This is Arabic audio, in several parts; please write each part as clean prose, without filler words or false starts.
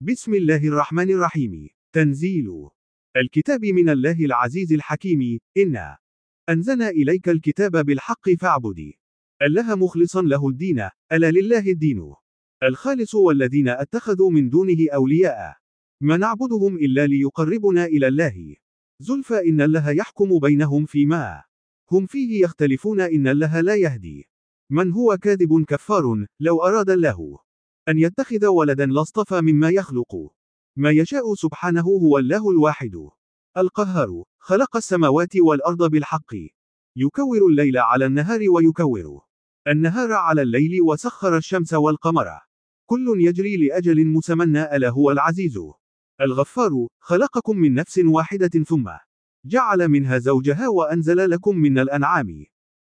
بسم الله الرحمن الرحيم. تنزيل الكتاب من الله العزيز الحكيم. إنا أنزلنا إليك الكتاب بالحق فاعبد الله مخلصا له الدين. ألا لله الدين الخالص والذين اتخذوا من دونه أولياء ما نعبدهم إلا ليقربنا إلى الله زلفى إن الله يحكم بينهم فيما هم فيه يختلفون. إن الله لا يهدي من هو كاذب كفار. لو أراد الله أن يتخذ ولدا لاصطفى مما يخلق ما يشاء سبحانه. هو الله الواحد القهار خلق السماوات والأرض بالحق يكور الليل على النهار ويكور النهار على الليل وسخر الشمس والقمر كل يجري لأجل مسمى. ألا هو العزيز الغفار. خلقكم من نفس واحدة ثم جعل منها زوجها وأنزل لكم من الأنعام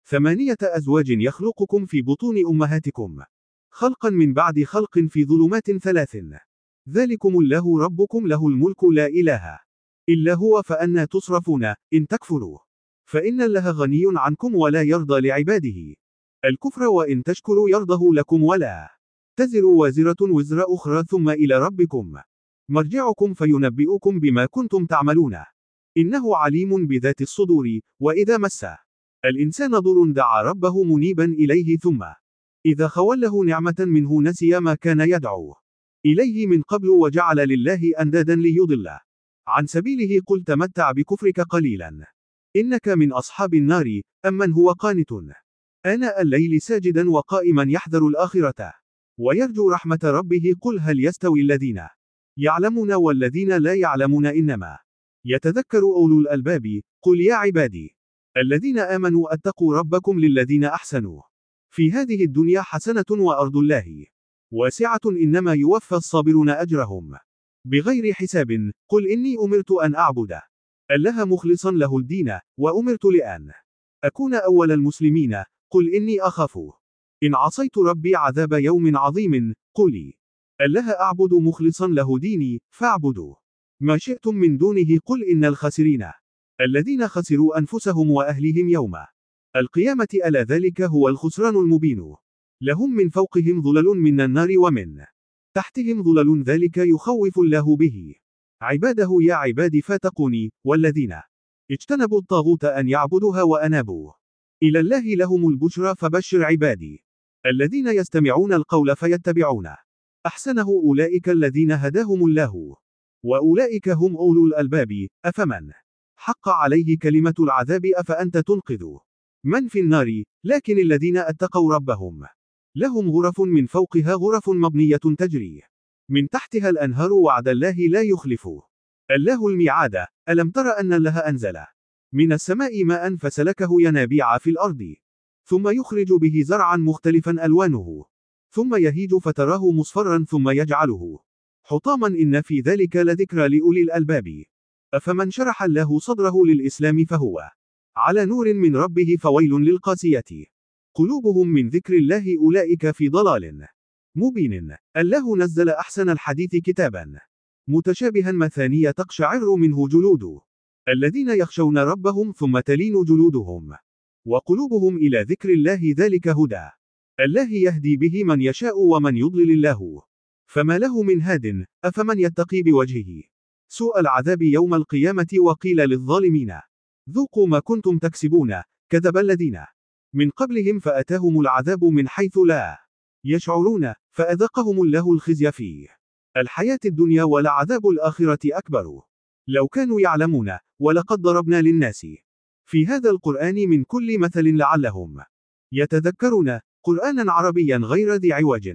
8 أزواج يخلقكم في بطون أمهاتكم خلقا من بعد خلق في ظلمات 3 ذلكم الله ربكم له الملك لا إله إلا هو فأنى تصرفون. إن تكفروا فإن الله غني عنكم ولا يرضى لعباده الكفر وإن تشكروا يرضه لكم ولا تزر وازرة وزر أخرى ثم إلى ربكم مرجعكم فينبئكم بما كنتم تعملون إنه عليم بذات الصدور. وإذا مس الإنسان ضر دعا ربه منيبا إليه ثم إذا خوله نعمة منه نسي ما كان يدعو إليه من قبل وجعل لله أندادا ليضل عن سبيله. قل تمتع بكفرك قليلا إنك من أصحاب النار. أمن هو قانت آناء الليل ساجدا وقائما يحذر الآخرة ويرجو رحمة ربه. قل هل يستوي الذين يعلمون والذين لا يعلمون إنما يتذكر أولو الألباب. قل يا عبادي الذين آمنوا اتقوا ربكم للذين أحسنوا في هذه الدنيا حسنة وأرض الله واسعة إنما يوفى الصابرون أجرهم بغير حساب. قل إني أمرت أن أعبد الله مخلصا له الدين وأمرت لأن أكون أول المسلمين. قل إني أخاف إن عصيت ربي عذاب يوم عظيم. قولي الله أعبد مخلصا له ديني فاعبدوا ما شئتم من دونه. قل إن الخاسرين الذين خسروا أنفسهم وأهلهم يوم القيامة ألا ذلك هو الخسران المبين. لهم من فوقهم ظلل من النار ومن تحتهم ظلل ذلك يخوف الله به عباده. يا عباد فاتقوني والذين اجتنبوا الطاغوت أن يعبدوها وأنابوا إلى الله لهم البشرى. فبشر عبادي الذين يستمعون القول فيتبعون أحسنه. أولئك الذين هداهم الله وأولئك هم أولو الألباب. أفمن حق عليه كلمة العذاب أفأنت تنقذ من في النار. لكن الذين اتقوا ربهم لهم غرف من فوقها غرف مبنية تجري من تحتها الأنهار. وعد الله لا يخلف الله الميعاد. ألم تر أن الله أنزل من السماء ماء فسلكه ينابيع في الأرض ثم يخرج به زرعا مختلفا ألوانه ثم يهيج فتراه مصفرا ثم يجعله حطاما. إن في ذلك لذكرى لأولي الألباب. أفمن شرح الله صدره للإسلام فهو على نور من ربه فويل للقاسية قلوبهم من ذكر الله. أولئك في ضلال مبين. الله نزل أحسن الحديث كتابا متشابها مثانية تقشعر منه جلود الذين يخشون ربهم ثم تلين جلودهم وقلوبهم إلى ذكر الله. ذلك هدى الله يهدي به من يشاء ومن يضلل الله فما له من هاد. أفمن يتقي بوجهه سوء العذاب يوم القيامة وقيل للظالمين ذوقوا ما كنتم تكسبون. كذب الذين من قبلهم فأتاهم العذاب من حيث لا يشعرون فأذاقهم الله الخزي في الحياة الدنيا ولعذاب الآخرة أكبر لو كانوا يعلمون. ولقد ضربنا للناس في هذا القرآن من كل مثل لعلهم يتذكرون. قرآنا عربيا غير ذي عوج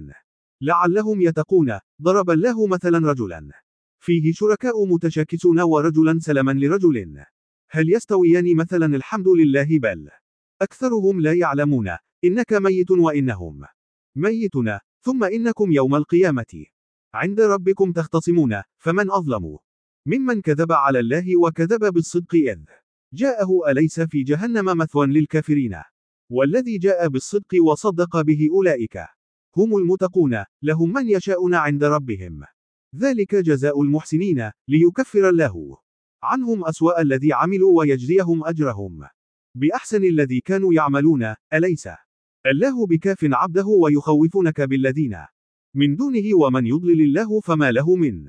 لعلهم يتقون. ضرب الله مثلا رجلا فيه شركاء متشاكسون ورجلا سلما لرجل هل يستويان مثلا. الحمد لله بل أكثرهم لا يعلمون. إنك ميت وإنهم ميتون ثم إنكم يوم القيامة عند ربكم تختصمون. فمن أظلم ممن كذب على الله وكذب بالصدق إذ جاءه. أليس في جهنم مثوى للكافرين. والذي جاء بالصدق وصدق به أولئك هم المتقون. لهم من يشاءون عند ربهم ذلك جزاء المحسنين ليكفر الله عنهم أسوأ الذي عملوا ويجزيهم أجرهم بأحسن الذي كانوا يعملون. أليس الله بكاف عبده ويخوفونك بالذين من دونه ومن يضلل الله فما له من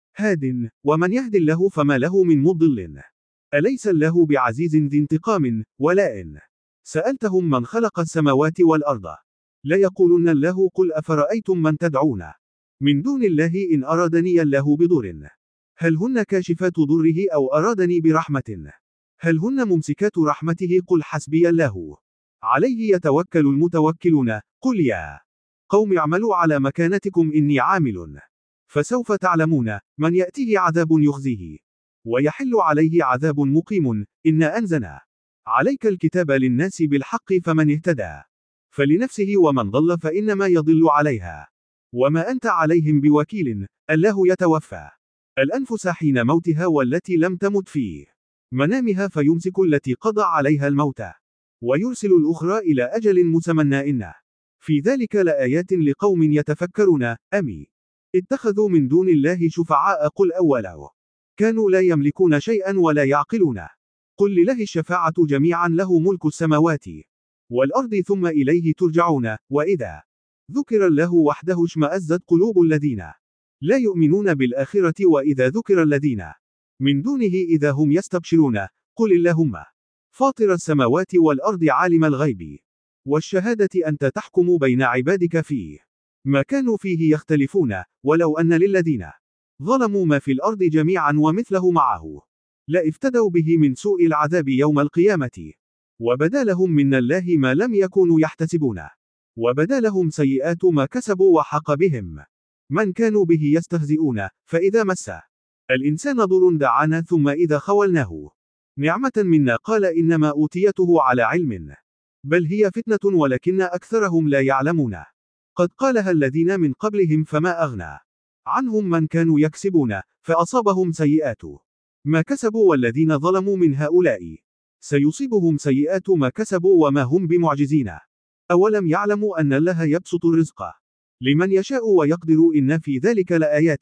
هاد ومن يهد الله فما له من مضل. أليس الله بعزيز ذي انتقام؟ ولئن سألتهم من خلق السماوات والأرض ليقولن الله قل أفرأيتم من تدعون من دون الله إن أرادني الله بضر هل هن كاشفات ضره أو أرادني برحمة هل هن ممسكات رحمته قل حسبي الله عليه يتوكل المتوكلون. قل يا قوم اعملوا على مكانتكم إني عامل فسوف تعلمون من يأتيه عذاب يخزيه ويحل عليه عذاب مقيم. إنا أنزلنا عليك الكتاب للناس بالحق فمن اهتدى فلنفسه ومن ضل فإنما يضل عليها وما أنت عليهم بوكيل. الله يتوفى الأنفس حين موتها والتي لم تمت في منامها فيمسك التي قضى عليها الموت ويرسل الأخرى إلى أجل مسمى إن في ذلك لآيات لقوم يتفكرون. أمي اتخذوا من دون الله شفعاء قل أولوا كانوا لا يملكون شيئا ولا يعقلون قل لله الشفاعة جميعا له ملك السماوات والأرض ثم إليه ترجعون. وإذا ذكر الله وحده اشمأزت قلوب الذين لا يؤمنون بالآخرة وإذا ذكر الذين من دونه إذا هم يستبشرون. قل اللهم فاطر السماوات والأرض عالم الغيب والشهادة أنت تحكم بين عبادك فيه ما كانوا فيه يختلفون ولو أن للذين ظلموا ما في الأرض جميعا ومثله معه لافتدوا به من سوء العذاب يوم القيامة وبدا لهم من الله ما لم يكونوا يحتسبون وبدا لهم سيئات ما كسبوا وحق بهم من كانوا به يستهزئون. فإذا مس الإنسان ضر دعانا ثم إذا خولناه نعمة منا قال إنما أوتيته على علم بل هي فتنة ولكن أكثرهم لا يعلمون قد قالها الذين من قبلهم فما أغنى عنهم من كانوا يكسبون فأصابهم سيئات ما كسبوا والذين ظلموا من هؤلاء سيصيبهم سيئات ما كسبوا وما هم بمعجزين أولم يعلموا أن الله يبسط الرزق لمن يشاء ويقدر إن في ذلك لآيات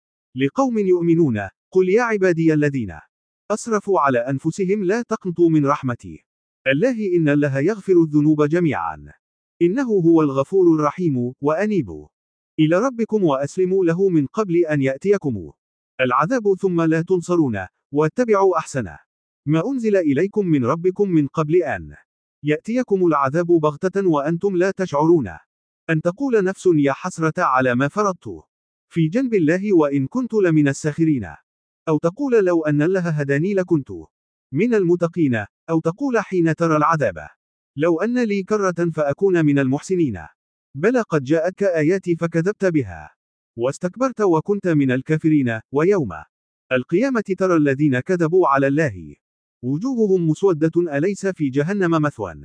لقوم يؤمنون. قل يا عبادي الذين أسرفوا على أنفسهم لا تقنطوا من رحمتي الله إن الله يغفر الذنوب جميعا إنه هو الغفور الرحيم. وأنيبوا إلى ربكم وأسلموا له من قبل أن يأتيكم العذاب ثم لا تنصرون واتبعوا أحسن ما أنزل إليكم من ربكم من قبل أن يأتيكم العذاب بغتة وأنتم لا تشعرون أن تقول نفس يا حسرة على ما فرطت في جنب الله وإن كنت لمن الساخرين أو تقول لو أن الله هداني لكنت من المتقين أو تقول حين ترى العذاب لو أن لي كرة فأكون من المحسنين بلى قد جاءتك آياتي فكذبت بها واستكبرت وكنت من الكافرين. ويوم القيامة ترى الذين كذبوا على الله وجوههم مسودة أليس في جهنم مثوى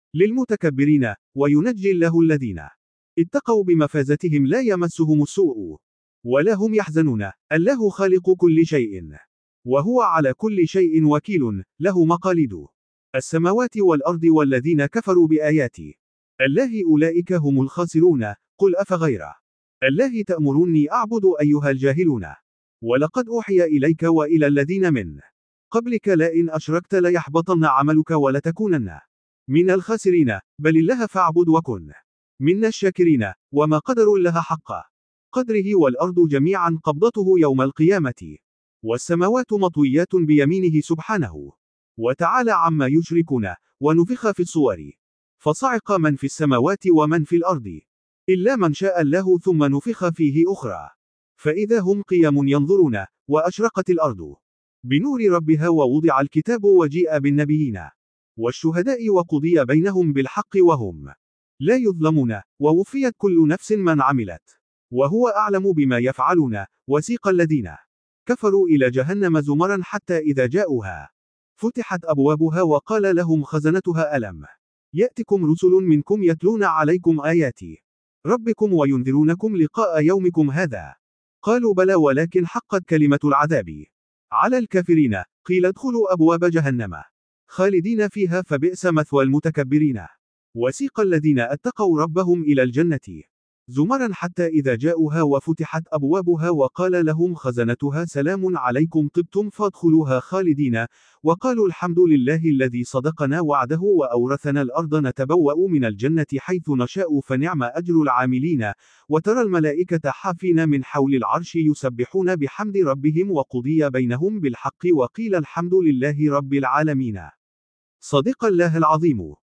للمتكبرين وينجي الله الذين اتقوا بمفازتهم لا يمسهم السوء ولا هم يحزنون. الله خالق كل شيء وهو على كل شيء وكيل له مقاليد السماوات والأرض والذين كفروا بآياتي الله أولئك هم الخاسرون. قل أفغير الله تأمروني أعبد أيها الجاهلون ولقد أوحي إليك وإلى الذين من قبلك لئن أشركت ليحبطن عملك ولتكونن من الخاسرين بل الله فاعبد وكن من الشاكرين. وما قدر الله حق قدره والأرض جميعا قبضته يوم القيامة والسماوات مطويات بيمينه سبحانه وتعالى عما يشركون. ونفخ في الصور فصعق من في السماوات ومن في الأرض إلا من شاء الله ثم نفخ فيه أخرى فإذا هم قيام ينظرون وأشرقت الأرض بنور ربها ووضع الكتاب وجيء بالنبيين والشهداء وقضي بينهم بالحق وهم لا يظلمون ووفيت كل نفس من عملت وهو أعلم بما يفعلون. وسيق الذين كفروا إلى جهنم زمرا حتى إذا جاءوها فتحت أبوابها وقال لهم خزنتها ألم يأتكم رسل منكم يتلون عليكم آيات ربكم وينذرونكم لقاء يومكم هذا قالوا بلى ولكن حقت كلمة العذاب على الكافرين قيل ادخلوا أبواب جهنم خالدين فيها فبئس مثوى المتكبرين. وسيق الذين اتقوا ربهم إلى الجنة زمرا حتى إذا جاءوها وفتحت أبوابها وقال لهم خزنتها سلام عليكم طبتم فادخلوها خالدين، وقالوا الحمد لله الذي صدقنا وعده وأورثنا الأرض نتبوأ من الجنة حيث نشاء فنعم أجر العاملين. وترى الملائكة حافين من حول العرش يسبحون بحمد ربهم وقضي بينهم بالحق وقيل الحمد لله رب العالمين. صدق الله العظيم.